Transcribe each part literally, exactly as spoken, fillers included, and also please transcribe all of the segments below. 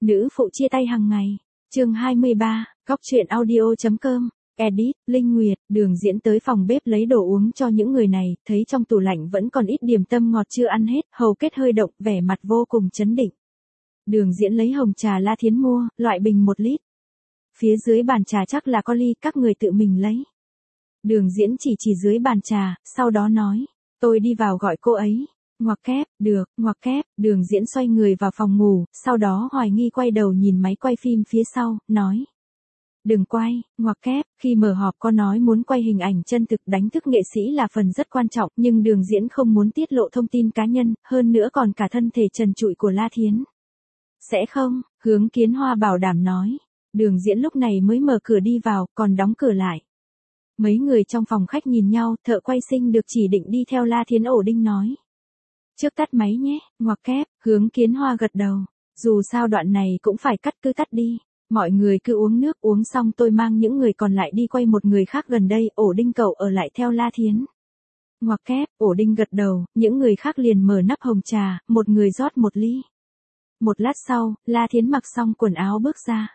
Nữ phụ chia tay hàng ngày. Chương hai mươi ba, góc truyện audio chấm com. Edit, Linh Nguyệt, Đường Diễn tới phòng bếp lấy đồ uống cho những người này, thấy trong tủ lạnh vẫn còn ít điểm tâm ngọt chưa ăn hết, hầu kết hơi động, vẻ mặt vô cùng chấn định. Đường Diễn lấy hồng trà La Thiến mua, loại bình một lít. Phía dưới bàn trà chắc là có ly, các người tự mình lấy. Đường Diễn chỉ chỉ dưới bàn trà, sau đó nói, tôi đi vào gọi cô ấy. Ngoặc kép, được, ngoặc kép, Đường Diễn xoay người vào phòng ngủ, sau đó hoài nghi quay đầu nhìn máy quay phim phía sau, nói. Đừng quay, ngoặc kép, khi mở họp có nói muốn quay hình ảnh chân thực đánh thức nghệ sĩ là phần rất quan trọng, nhưng Đường Diễn không muốn tiết lộ thông tin cá nhân, hơn nữa còn cả thân thể trần trụi của La Thiến. Sẽ không, Hướng Kiến Hoa bảo đảm nói. Đường Diễn lúc này mới mở cửa đi vào, còn đóng cửa lại. Mấy người trong phòng khách nhìn nhau, thợ quay sinh được chỉ định đi theo La Thiến ổ đinh nói. Trước tắt máy nhé, ngoặc kép, Hướng Kiến Hoa gật đầu. Dù sao đoạn này cũng phải cắt cứ cắt đi. Mọi người cứ uống nước, uống xong tôi mang những người còn lại đi quay một người khác gần đây, ổ đinh cậu ở lại theo La Thiến. Ngoặc kép, ổ đinh gật đầu, những người khác liền mở nắp hồng trà, một người rót một ly. Một lát sau, La Thiến mặc xong quần áo bước ra.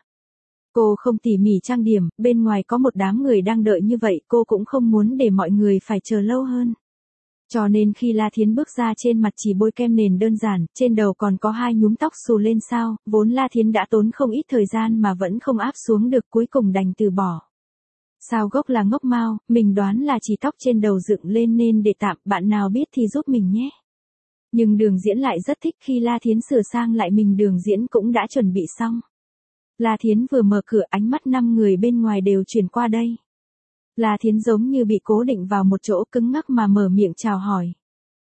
Cô không tỉ mỉ trang điểm, bên ngoài có một đám người đang đợi như vậy, cô cũng không muốn để mọi người phải chờ lâu hơn. Cho nên khi La Thiến bước ra trên mặt chỉ bôi kem nền đơn giản, trên đầu còn có hai nhúm tóc xù lên sao, vốn La Thiến đã tốn không ít thời gian mà vẫn không áp xuống được, cuối cùng đành từ bỏ. Sao gốc là ngốc mau, mình đoán là chỉ tóc trên đầu dựng lên nên để tạm, bạn nào biết thì giúp mình nhé. Nhưng Đường Diễn lại rất thích khi La Thiến sửa sang lại mình, Đường Diễn cũng đã chuẩn bị xong. La Thiến vừa mở cửa, ánh mắt năm người bên ngoài đều chuyển qua đây. La Thiến giống như bị cố định vào một chỗ, cứng ngắc mà mở miệng chào hỏi.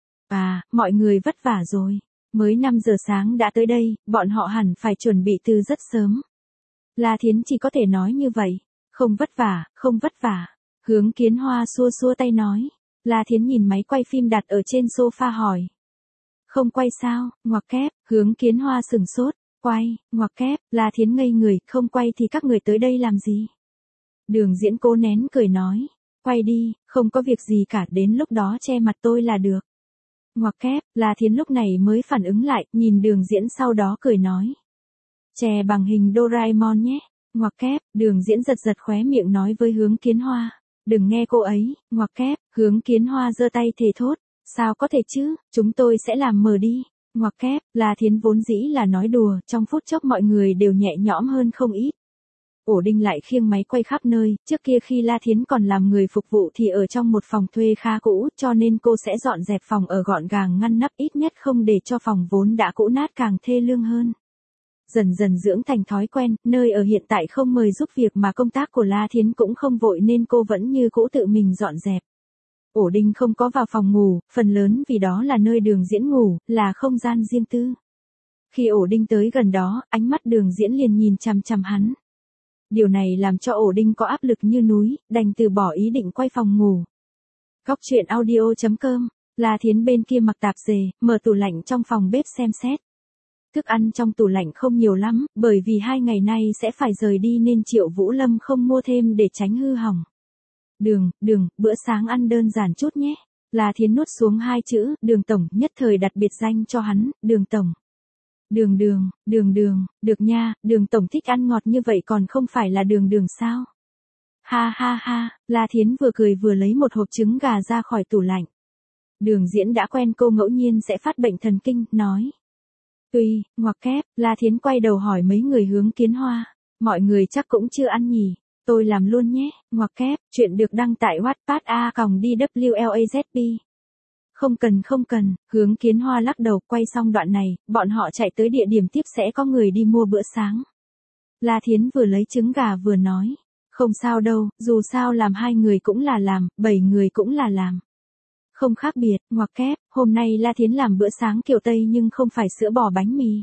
À, mọi người vất vả rồi. Mới năm giờ sáng đã tới đây, bọn họ hẳn phải chuẩn bị từ rất sớm. La Thiến chỉ có thể nói như vậy. Không vất vả, không vất vả. Hướng Kiến Hoa xua xua tay nói. La Thiến nhìn máy quay phim đặt ở trên sofa hỏi. Không quay sao, ngoặc kép, Hướng Kiến Hoa sừng sốt. Quay, ngoặc kép, La Thiến ngây người, không quay thì các người tới đây làm gì? Đường Diễn cố nén cười nói, quay đi, không có việc gì cả, đến lúc đó che mặt tôi là được. Ngoặc kép, La Thiến lúc này mới phản ứng lại, nhìn Đường Diễn sau đó cười nói. Che bằng hình Doraemon nhé. Ngoặc kép, Đường Diễn giật giật khóe miệng nói với Hướng Kiến Hoa. Đừng nghe cô ấy, ngoặc kép, Hướng Kiến Hoa giơ tay thề thốt. Sao có thể chứ, chúng tôi sẽ làm mờ đi. Ngoặc kép, La Thiến vốn dĩ là nói đùa, trong phút chốc mọi người đều nhẹ nhõm hơn không ít. Ổ đinh lại khiêng máy quay khắp nơi, trước kia khi La Thiến còn làm người phục vụ thì ở trong một phòng thuê khá cũ, cho nên cô sẽ dọn dẹp phòng ở gọn gàng ngăn nắp, ít nhất không để cho phòng vốn đã cũ nát càng thê lương hơn. Dần dần dưỡng thành thói quen, nơi ở hiện tại không mời giúp việc mà công tác của La Thiến cũng không vội nên cô vẫn như cũ tự mình dọn dẹp. Ổ đinh không có vào phòng ngủ, phần lớn vì đó là nơi Đường Diễn ngủ, là không gian riêng tư. Khi ổ đinh tới gần đó, ánh mắt Đường Diễn liền nhìn chằm chằm hắn. Điều này làm cho ổ đinh có áp lực như núi, đành từ bỏ ý định quay phòng ngủ. Góc truyện audio chấm com, La Thiến bên kia mặc tạp dề, mở tủ lạnh trong phòng bếp xem xét. Thức ăn trong tủ lạnh không nhiều lắm, bởi vì hai ngày nay sẽ phải rời đi nên Triệu Vũ Lâm không mua thêm để tránh hư hỏng. Đường, đường, bữa sáng ăn đơn giản chút nhé. La Thiến nuốt xuống hai chữ, Đường Tổng, nhất thời đặt biệt danh cho hắn, Đường Tổng. Đường đường, đường đường, được nha, Đường Tổng thích ăn ngọt như vậy còn không phải là đường đường sao? Ha ha ha, La Thiến vừa cười vừa lấy một hộp trứng gà ra khỏi tủ lạnh. Đường Diễn đã quen cô ngẫu nhiên sẽ phát bệnh thần kinh, nói. Tuy, ngoặc kép, La Thiến quay đầu hỏi mấy người Hướng Kiến Hoa. Mọi người chắc cũng chưa ăn nhỉ, tôi làm luôn nhé, ngoặc kép, chuyện được đăng tại Wattpad a còng đê vê lờ a zét pê. Không cần không cần, Hướng Kiến Hoa lắc đầu, quay xong đoạn này, bọn họ chạy tới địa điểm tiếp sẽ có người đi mua bữa sáng. La Thiến vừa lấy trứng gà vừa nói, không sao đâu, dù sao làm hai người cũng là làm, bảy người cũng là làm. Không khác biệt, ngoặc kép, hôm nay La Thiến làm bữa sáng kiểu Tây nhưng không phải sữa bò bánh mì.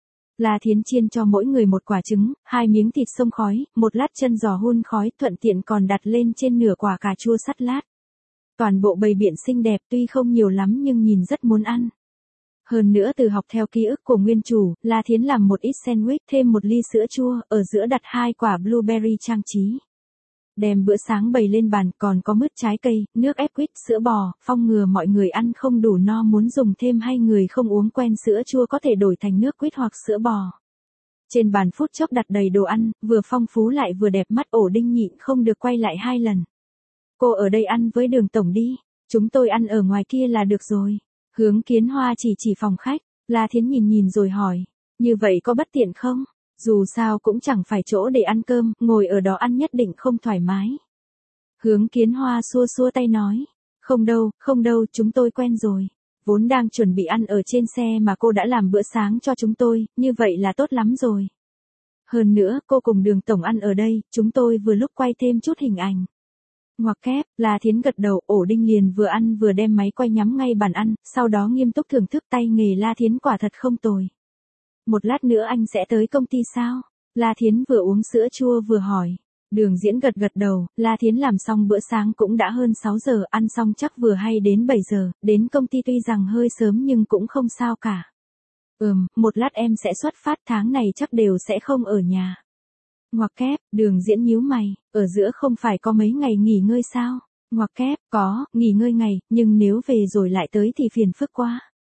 La Thiến chiên cho mỗi người một quả trứng, hai miếng thịt xông khói, một lát chân giò hun khói, thuận tiện còn đặt lên trên nửa quả cà chua sắt lát. Toàn bộ bày biện xinh đẹp, tuy không nhiều lắm nhưng nhìn rất muốn ăn. Hơn nữa từ học theo ký ức của nguyên chủ, La Thiến làm một ít sandwich, thêm một ly sữa chua, ở giữa đặt hai quả blueberry trang trí. Đem bữa sáng bày lên bàn, còn có mứt trái cây, nước ép quýt, sữa bò, phong ngừa mọi người ăn không đủ no muốn dùng thêm hay người không uống quen sữa chua có thể đổi thành nước quýt hoặc sữa bò. Trên bàn phút chốc đặt đầy đồ ăn, vừa phong phú lại vừa đẹp mắt, ổ đinh nhịn không được quay lại hai lần. Cô ở đây ăn với Đường tổng đi, chúng tôi ăn ở ngoài kia là được rồi. Hướng Kiến Hoa chỉ chỉ phòng khách, La Thiến nhìn nhìn rồi hỏi, như vậy có bất tiện không? Dù sao cũng chẳng phải chỗ để ăn cơm, ngồi ở đó ăn nhất định không thoải mái. Hướng Kiến Hoa xua xua tay nói, không đâu, không đâu, chúng tôi quen rồi. Vốn đang chuẩn bị ăn ở trên xe mà cô đã làm bữa sáng cho chúng tôi, như vậy là tốt lắm rồi. Hơn nữa, cô cùng Đường tổng ăn ở đây, chúng tôi vừa lúc quay thêm chút hình ảnh. Ngoặc kép, La Thiến gật đầu, ổ đinh liền vừa ăn vừa đem máy quay nhắm ngay bàn ăn, sau đó nghiêm túc thưởng thức tay nghề La Thiến quả thật không tồi. Một lát nữa anh sẽ tới công ty sao? La Thiến vừa uống sữa chua vừa hỏi. Đường Diễn gật gật đầu, La Thiến làm xong bữa sáng cũng đã hơn sáu giờ, ăn xong chắc vừa hay đến bảy giờ, đến công ty tuy rằng hơi sớm nhưng cũng không sao cả. Ừm, một lát em sẽ xuất phát, tháng này chắc đều sẽ không ở nhà. Ngoặc kép, Đường Diễn nhíu mày, ở giữa không phải có mấy ngày nghỉ ngơi sao? Ngoặc kép, có, nghỉ ngơi ngày, nhưng nếu về rồi lại tới thì phiền phức quá.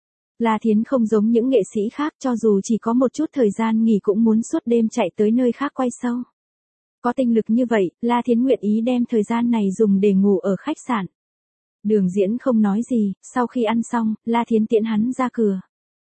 La Thiến không giống những nghệ sĩ khác, cho dù chỉ có một chút thời gian nghỉ cũng muốn suốt đêm chạy tới nơi khác quay show. Có tinh lực như vậy, La Thiến nguyện ý đem thời gian này dùng để ngủ ở khách sạn. Đường Diễn không nói gì, sau khi ăn xong, La Thiến tiễn hắn ra cửa.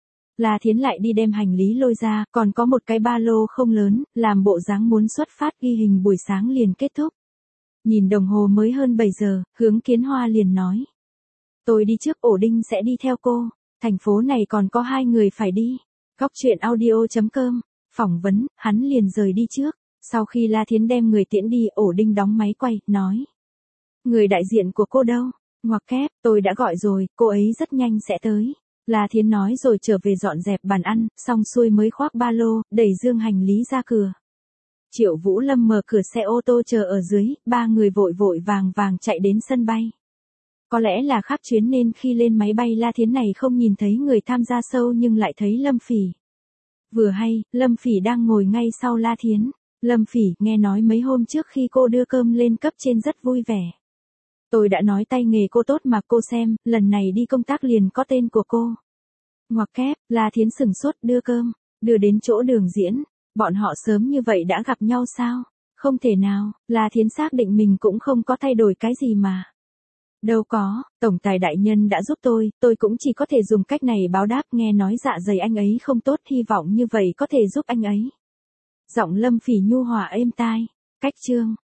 La Thiến lại đi đem hành lý lôi ra, còn có một cái ba lô không lớn, làm bộ dáng muốn xuất phát ghi hình buổi sáng liền kết thúc. Nhìn đồng hồ mới hơn bảy giờ, Hướng Kiến Hoa liền nói. Tôi đi trước, ổ đinh sẽ đi theo cô, thành phố này còn có hai người phải đi. Góc truyện audio chấm com, phỏng vấn, hắn liền rời đi trước. Sau khi La Thiến đem người tiễn đi, ổ đinh đóng máy quay, nói. Người đại diện của cô đâu? Ngoặc kép, tôi đã gọi rồi, cô ấy rất nhanh sẽ tới. La Thiến nói rồi trở về dọn dẹp bàn ăn, xong xuôi mới khoác ba lô, đẩy dương hành lý ra cửa. Triệu Vũ Lâm mở cửa xe ô tô chờ ở dưới, ba người vội vội vàng vàng chạy đến sân bay. Có lẽ là khác chuyến nên khi lên máy bay La Thiến này không nhìn thấy người tham gia show nhưng lại thấy Lâm Phỉ. Vừa hay, Lâm Phỉ đang ngồi ngay sau La Thiến. Lâm Phỉ, nghe nói mấy hôm trước khi cô đưa cơm lên cấp trên rất vui vẻ. Tôi đã nói tay nghề cô tốt mà cô xem, lần này đi công tác liền có tên của cô. Ngoặc kép, La Thiến sửng sốt, đưa cơm, đưa đến chỗ Đường Diễn. Bọn họ sớm như vậy đã gặp nhau sao? Không thể nào, La Thiến xác định mình cũng không có thay đổi cái gì mà. Đâu có, tổng tài đại nhân đã giúp tôi, tôi cũng chỉ có thể dùng cách này báo đáp, nghe nói dạ dày anh ấy không tốt, hy vọng như vậy có thể giúp anh ấy. Giọng Lâm Phỉ nhu hòa êm tai. Cách chương